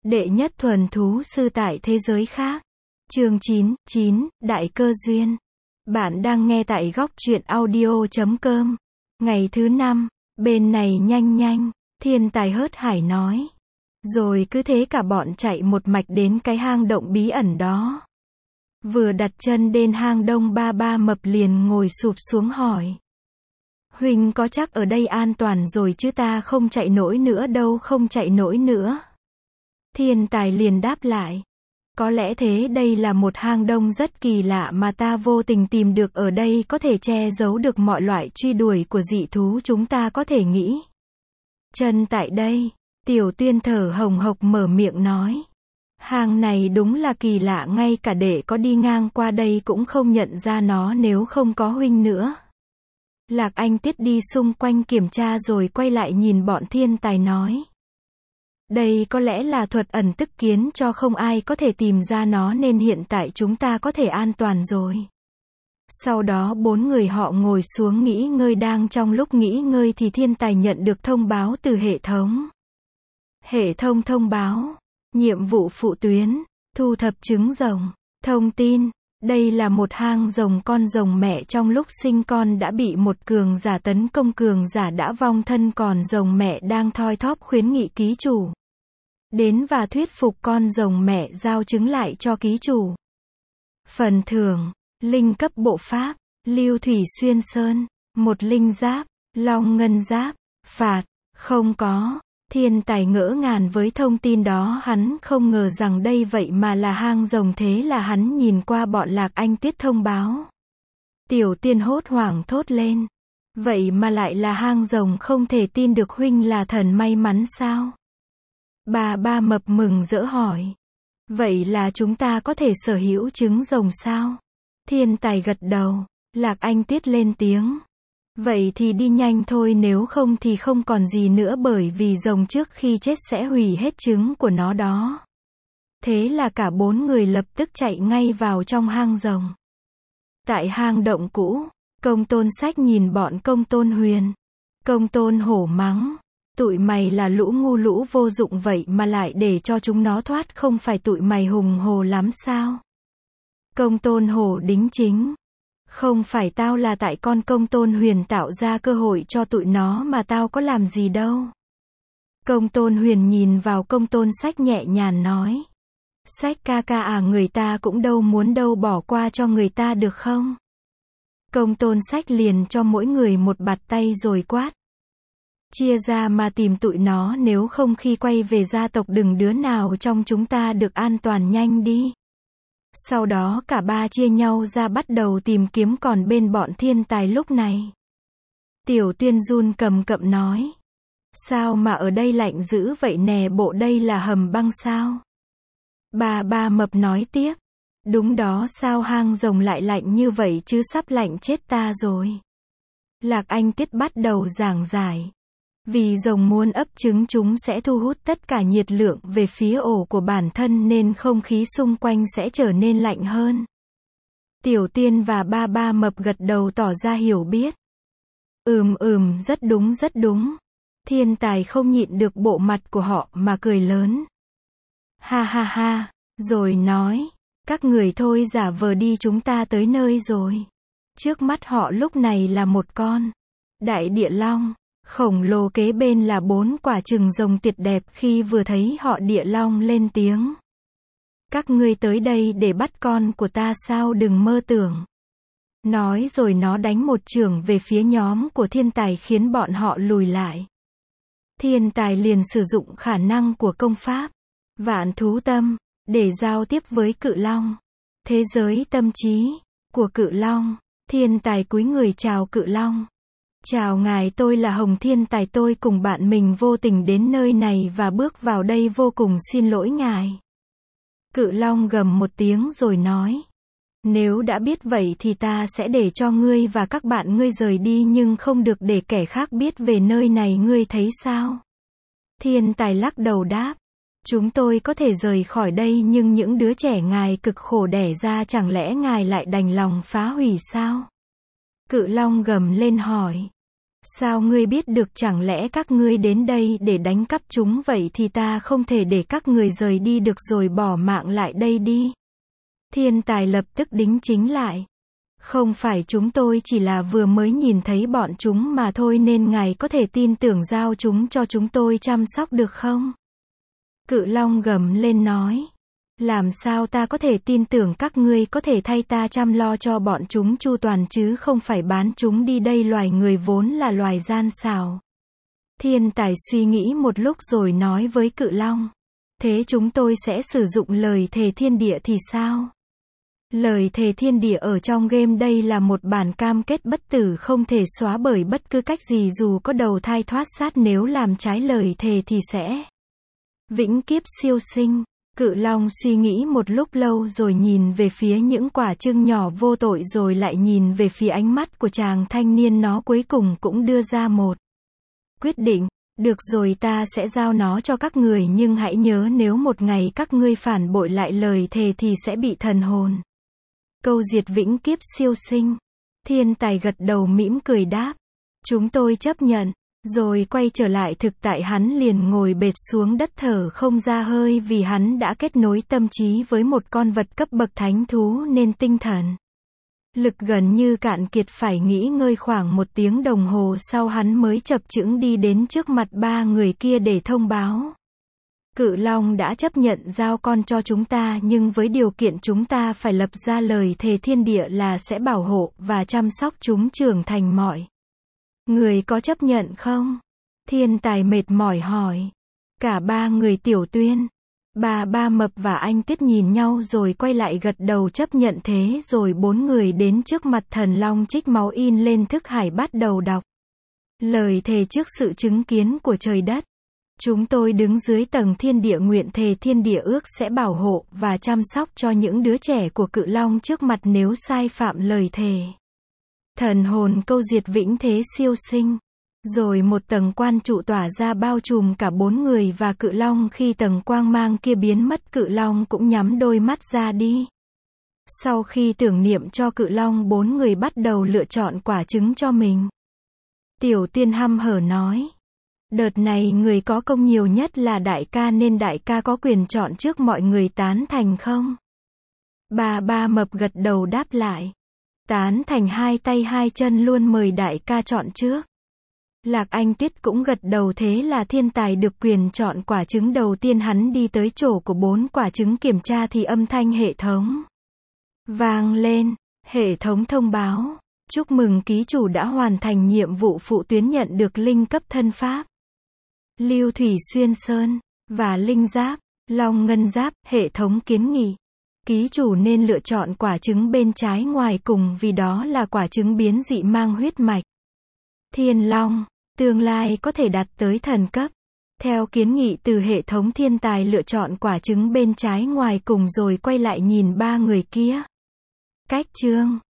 Đệ nhất thuần thú sư tại thế giới khác. Chương 9, Đại cơ duyên. Bạn đang nghe tại góc truyện audio.com. Ngày thứ 5, bên này nhanh, thiên tài hớt hải nói. Rồi cứ thế cả bọn chạy một mạch đến cái hang động bí ẩn đó. Vừa đặt chân đến hang đông, ba mập liền ngồi sụp xuống hỏi. Huynh có chắc ở đây an toàn rồi chứ? Ta không chạy nổi nữa đâu, không chạy nổi nữa. Thiên tài liền đáp lại. Có lẽ thế, đây là một hang đông rất kỳ lạ mà ta vô tình tìm được ở đây, có thể che giấu được mọi loại truy đuổi của dị thú chúng ta có thể nghĩ. Chân tại đây, Tiểu Tuyên thở hồng hộc mở miệng nói. Hang này đúng là kỳ lạ, ngay cả đệ có đi ngang qua đây cũng không nhận ra nó nếu không có huynh nữa. Lạc Anh Tiết đi xung quanh kiểm tra rồi quay lại nhìn bọn thiên tài nói. Đây có lẽ là thuật ẩn tức khiến cho không ai có thể tìm ra nó, nên hiện tại chúng ta có thể an toàn rồi. Sau đó bốn người họ ngồi xuống nghỉ ngơi, đang trong lúc nghỉ ngơi thì thiên tài nhận được thông báo từ hệ thống. Hệ thống thông báo. Nhiệm vụ phụ tuyến. Thu thập trứng rồng. Thông tin. Đây là một hang rồng, con rồng mẹ trong lúc sinh con đã bị một cường giả tấn công, cường giả đã vong thân, còn rồng mẹ đang thoi thóp khuyến nghị ký chủ đến và thuyết phục con rồng mẹ giao trứng lại cho ký chủ. Phần thưởng, linh cấp bộ pháp, lưu thủy xuyên sơn, một linh giáp, long ngân giáp, phạt, không có. Thiên tài ngỡ ngàng với thông tin đó, hắn không ngờ rằng đây vậy mà là hang rồng, thế là hắn nhìn qua bọn Lạc Anh Tiết thông báo. Tiểu Tiên hốt hoảng thốt lên. Vậy mà lại là hang rồng, không thể tin được, huynh là thần may mắn sao? Ba mập mừng rỡ hỏi. Vậy là chúng ta có thể sở hữu trứng rồng sao? Thiên tài gật đầu. Lạc Anh Tiết lên tiếng. Vậy thì đi nhanh thôi, nếu không thì không còn gì nữa, bởi vì rồng trước khi chết sẽ hủy hết trứng của nó đó. Thế là cả bốn người lập tức chạy ngay vào trong hang rồng. Tại hang động cũ, Công Tôn Sách nhìn bọn Công Tôn Huyền. Công Tôn Hổ mắng. Tụi mày là lũ ngu lũ vô dụng, vậy mà lại để cho chúng nó thoát, không phải tụi mày hùng hồ lắm sao? Công Tôn Hổ đính chính. Không phải tao, là tại con Công Tôn Huyền tạo ra cơ hội cho tụi nó mà, tao có làm gì đâu. Công Tôn Huyền nhìn vào Công Tôn Sách nhẹ nhàng nói. Sách ca ca à, người ta cũng đâu muốn đâu, bỏ qua cho người ta được không? Công Tôn Sách liền cho mỗi người một bạt tay rồi quát. Chia ra mà tìm tụi nó, nếu không khi quay về gia tộc đừng đứa nào trong chúng ta được an toàn, nhanh đi. Sau đó cả ba chia nhau ra bắt đầu tìm kiếm, còn bên bọn thiên tài lúc này. Tiểu Tuyên run cầm cập nói. Sao mà ở đây lạnh dữ vậy nè, bộ đây là hầm băng sao? Ba mập nói tiếp. Đúng đó, sao hang rồng lại lạnh như vậy chứ, sắp lạnh chết ta rồi. Lạc Anh Tiết bắt đầu giảng giải. Vì rồng muốn ấp trứng, chúng sẽ thu hút tất cả nhiệt lượng về phía ổ của bản thân, nên không khí xung quanh sẽ trở nên lạnh hơn. Tiểu Tiên và ba mập gật đầu tỏ ra hiểu biết. Rất đúng. Thiên tài không nhịn được bộ mặt của họ mà cười lớn. Ha, rồi nói. Các người thôi giả vờ đi, chúng ta tới nơi rồi. Trước mắt họ lúc này là một con đại địa long khổng lồ, kế bên là 4 quả trừng rồng tuyệt đẹp. Khi vừa thấy họ, địa long lên tiếng. Các ngươi tới đây để bắt con của ta sao? Đừng mơ tưởng. Nói rồi nó đánh một chưởng về phía nhóm của thiên tài, khiến bọn họ lùi lại. Thiên tài liền sử dụng khả năng của công pháp Vạn Thú Tâm để giao tiếp với cự long. Thế giới tâm trí của cự long. Thiên tài cúi người chào cự long. Chào ngài, tôi là Hồng Thiên Tài, tôi cùng bạn mình vô tình đến nơi này và bước vào đây, vô cùng xin lỗi ngài. Cự long gầm một tiếng rồi nói. Nếu đã biết vậy thì ta sẽ để cho ngươi và các bạn ngươi rời đi, nhưng không được để kẻ khác biết về nơi này, ngươi thấy sao? Thiên tài lắc đầu đáp. Chúng tôi có thể rời khỏi đây, nhưng những đứa trẻ ngài cực khổ đẻ ra, chẳng lẽ ngài lại đành lòng phá hủy sao? Cự long gầm lên hỏi. Sao ngươi biết được, chẳng lẽ các ngươi đến đây để đánh cắp chúng, vậy thì ta không thể để các người rời đi được rồi, bỏ mạng lại đây đi. Thiên tài lập tức đính chính lại. Không phải, chúng tôi chỉ là vừa mới nhìn thấy bọn chúng mà thôi, nên ngài có thể tin tưởng giao chúng cho chúng tôi chăm sóc được không? Cự long gầm lên nói. Làm sao ta có thể tin tưởng các ngươi có thể thay ta chăm lo cho bọn chúng chu toàn chứ không phải bán chúng đi đây, loài người vốn là loài gian xảo. Thiên tài suy nghĩ một lúc rồi nói với cự long. Thế chúng tôi sẽ sử dụng lời thề thiên địa thì sao? Lời thề thiên địa ở trong game đây là một bản cam kết bất tử không thể xóa bởi bất cứ cách gì, dù có đầu thai thoát xác, nếu làm trái lời thề thì sẽ vĩnh kiếp siêu sinh. Cự long suy nghĩ một lúc lâu rồi nhìn về phía những quả trứng nhỏ vô tội, rồi lại nhìn về phía ánh mắt của chàng thanh niên, nó cuối cùng cũng đưa ra một quyết định. Được rồi, ta sẽ giao nó cho các người, nhưng hãy nhớ nếu một ngày các ngươi phản bội lại lời thề thì sẽ bị thần hồn câu diệt, vĩnh kiếp siêu sinh. Thiên tài gật đầu mỉm cười đáp. Chúng tôi chấp nhận. Rồi quay trở lại thực tại, hắn liền ngồi bệt xuống đất thở không ra hơi, vì hắn đã kết nối tâm trí với một con vật cấp bậc thánh thú nên tinh thần lực gần như cạn kiệt, phải nghỉ ngơi khoảng 1 tiếng đồng hồ sau hắn mới chập chững đi đến trước mặt 3 người kia để thông báo. Cự long đã chấp nhận giao con cho chúng ta, nhưng với điều kiện chúng ta phải lập ra lời thề thiên địa là sẽ bảo hộ và chăm sóc chúng trưởng thành. Mọi người có chấp nhận không? Thiên tài mệt mỏi hỏi. Cả 3 người Tiểu Tuyên, Ba Mập và anh Tiết nhìn nhau rồi quay lại gật đầu chấp nhận. Thế rồi 4 người đến trước mặt thần long trích máu in lên thức hải, bắt đầu đọc lời thề trước sự chứng kiến của trời đất. Chúng tôi đứng dưới tầng thiên địa, nguyện thề thiên địa ước sẽ bảo hộ và chăm sóc cho những đứa trẻ của cự long trước mặt nếu sai phạm lời thề. Thần hồn câu diệt, vĩnh thế siêu sinh. Rồi một tầng quan trụ tỏa ra bao trùm cả 4 người và cự long. Khi tầng quang mang kia biến mất, cự long cũng nhắm đôi mắt ra đi. Sau khi tưởng niệm cho cự long, 4 người bắt đầu lựa chọn quả trứng cho mình. Tiểu Tiên hăm hở nói. Đợt này người có công nhiều nhất là đại ca, nên đại ca có quyền chọn trước, mọi người tán thành không? Ba Mập gật đầu đáp lại. Tán thành, 2 tay 2 chân luôn, mời đại ca chọn trước. Lạc Anh Tiết cũng gật đầu. Thế là thiên tài được quyền chọn quả trứng đầu tiên. Hắn đi tới chỗ của 4 quả trứng kiểm tra thì âm thanh hệ thống vang lên. Hệ thống thông báo. Chúc mừng ký chủ đã hoàn thành nhiệm vụ phụ tuyến, nhận được linh cấp thân pháp Lưu Thủy Xuyên Sơn và linh giáp Long Ngân Giáp. Hệ thống kiến nghị ký chủ nên lựa chọn quả trứng bên trái ngoài cùng, vì đó là quả trứng biến dị mang huyết mạch Thiên Long, tương lai có thể đạt tới thần cấp. Theo kiến nghị từ hệ thống, thiên tài lựa chọn quả trứng bên trái ngoài cùng rồi quay lại nhìn 3 người kia. Cách chương